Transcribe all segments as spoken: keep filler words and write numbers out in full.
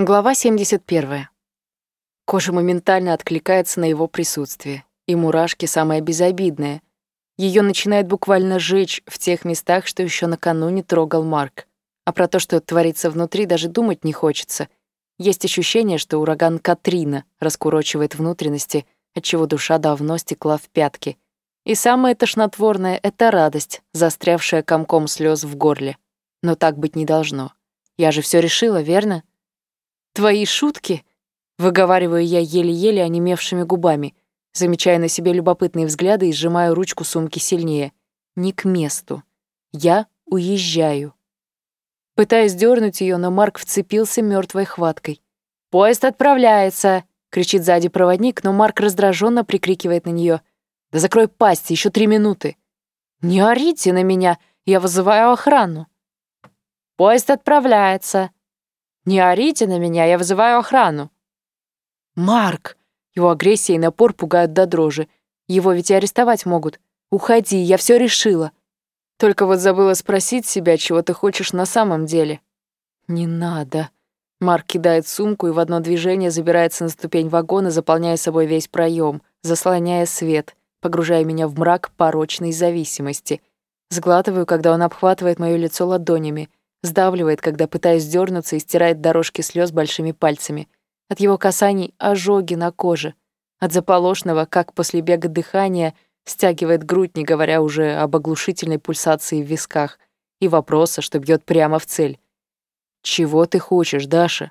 Глава семьдесят первая. Кожа моментально откликается на его присутствие, и мурашки самое безобидное. Ее начинает буквально жечь в тех местах, что еще накануне трогал Марк. А про то, что творится внутри, даже думать не хочется. Есть ощущение, что ураган Катрина раскурочивает внутренности, отчего душа давно стекла в пятки. И самое тошнотворное — это радость, застрявшая комком слез в горле. Но так быть не должно. Я же все решила, верно? «Твои шутки?» — выговариваю я еле-еле онемевшими губами, замечая на себе любопытные взгляды и сжимаю ручку сумки сильнее. Не к месту. Я уезжаю. Пытаюсь дернуть ее, но Марк вцепился мертвой хваткой. «Поезд отправляется!» — кричит сзади проводник, но Марк раздраженно прикрикивает на нее. «Да закрой пасть, еще три минуты!» «Не орите на меня, я вызываю охрану!» «Поезд отправляется!» «Не орите на меня, я вызываю охрану!» «Марк!» Его агрессия и напор пугают до дрожи. Его ведь и арестовать могут. «Уходи, я все решила!» Только вот забыла спросить себя, чего ты хочешь на самом деле. «Не надо!» Марк кидает сумку и в одно движение забирается на ступень вагона, заполняя собой весь проем, заслоняя свет, погружая меня в мрак порочной зависимости. Сглатываю, когда он обхватывает моё лицо ладонями, сдавливает, когда пытаюсь дернуться и стирает дорожки слез большими пальцами. От его касаний ожоги на коже. От заполошного, как после бега дыхания, стягивает грудь, не говоря уже об оглушительной пульсации в висках, и вопроса, что бьет прямо в цель. «Чего ты хочешь, Даша?»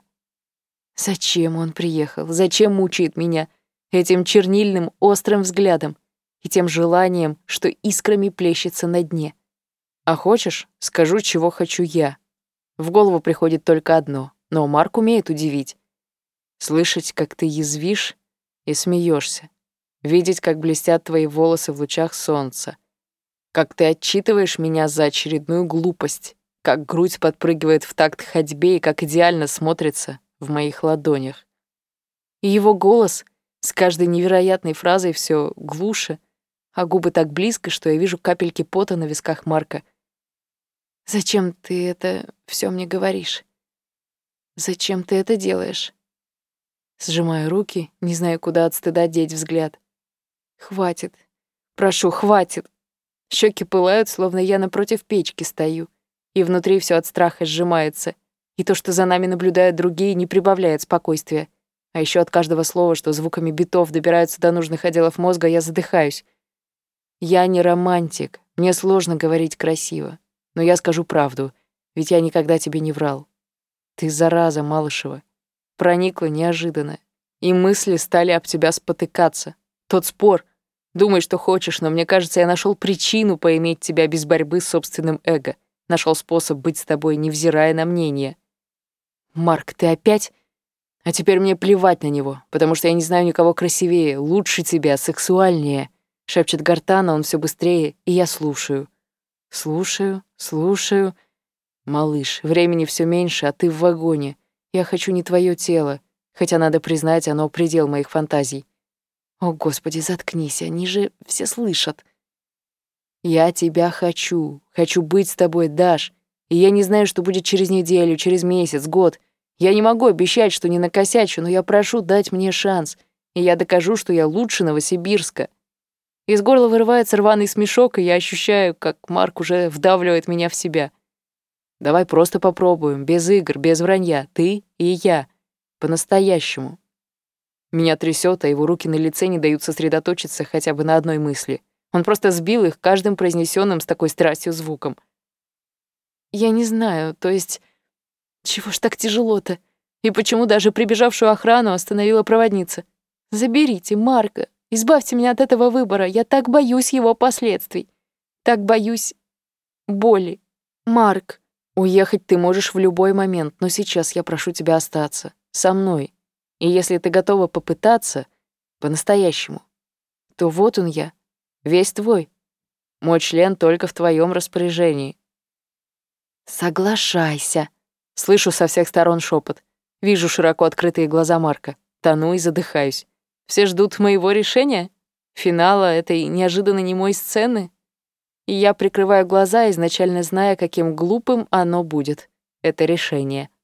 Зачем он приехал? Зачем мучает меня этим чернильным острым взглядом и тем желанием, что искрами плещется на дне? А хочешь, скажу, чего хочу я. В голову приходит только одно, но Марк умеет удивить. Слышать, как ты язвишь и смеешься. Видеть, как блестят твои волосы в лучах солнца. Как ты отчитываешь меня за очередную глупость. Как грудь подпрыгивает в такт ходьбе и как идеально смотрится в моих ладонях. И его голос с каждой невероятной фразой все глуше, а губы так близко, что я вижу капельки пота на висках Марка. «Зачем ты это все мне говоришь? Зачем ты это делаешь?» Сжимаю руки, не знаю, куда от стыда деть взгляд. «Хватит. Прошу, хватит». Щеки пылают, словно я напротив печки стою, и внутри все от страха сжимается. И то, что за нами наблюдают другие, не прибавляет спокойствия. А еще от каждого слова, что звуками битов добираются до нужных отделов мозга, я задыхаюсь. Я не романтик, мне сложно говорить красиво. Но я скажу правду, ведь я никогда тебе не врал. Ты зараза, Малышева. Проникла неожиданно. И мысли стали об тебя спотыкаться. Тот спор. Думай, что хочешь, но мне кажется, я нашел причину поиметь тебя без борьбы с собственным эго. Нашел способ быть с тобой, невзирая на мнение. Марк, ты опять? А теперь мне плевать на него, потому что я не знаю никого красивее, лучше тебя, сексуальнее. Шепчет гортана, он все быстрее, и я слушаю. Слушаю, слушаю. Малыш, времени все меньше, а ты в вагоне. Я хочу не твое тело, хотя, надо признать, оно предел моих фантазий. О, Господи, заткнись, они же все слышат. Я тебя хочу, хочу быть с тобой, Даш. И я не знаю, что будет через неделю, через месяц, год. Я не могу обещать, что не накосячу, но я прошу дать мне шанс, и я докажу, что я лучше Новосибирска. Из горла вырывается рваный смешок, и я ощущаю, как Марк уже вдавливает меня в себя. Давай просто попробуем, без игр, без вранья, ты и я, по-настоящему. Меня трясет, а его руки на лице не дают сосредоточиться хотя бы на одной мысли. Он просто сбил их каждым произнесенным с такой страстью звуком. Я не знаю, то есть... Чего ж так тяжело-то? И почему даже прибежавшую охрану остановила проводница? Заберите Марка, избавьте меня от этого выбора, я так боюсь его последствий. Так боюсь боли. Марк, уехать ты можешь в любой момент, но сейчас я прошу тебя остаться со мной. И если ты готова попытаться, по-настоящему, то вот он я, весь твой. Мой член только в твоем распоряжении. Соглашайся. Слышу со всех сторон шепот. Вижу широко открытые глаза Марка. Тону и задыхаюсь. Все ждут моего решения? Финала этой неожиданно немой сцены? И я прикрываю глаза, изначально зная, каким глупым оно будет. Это решение.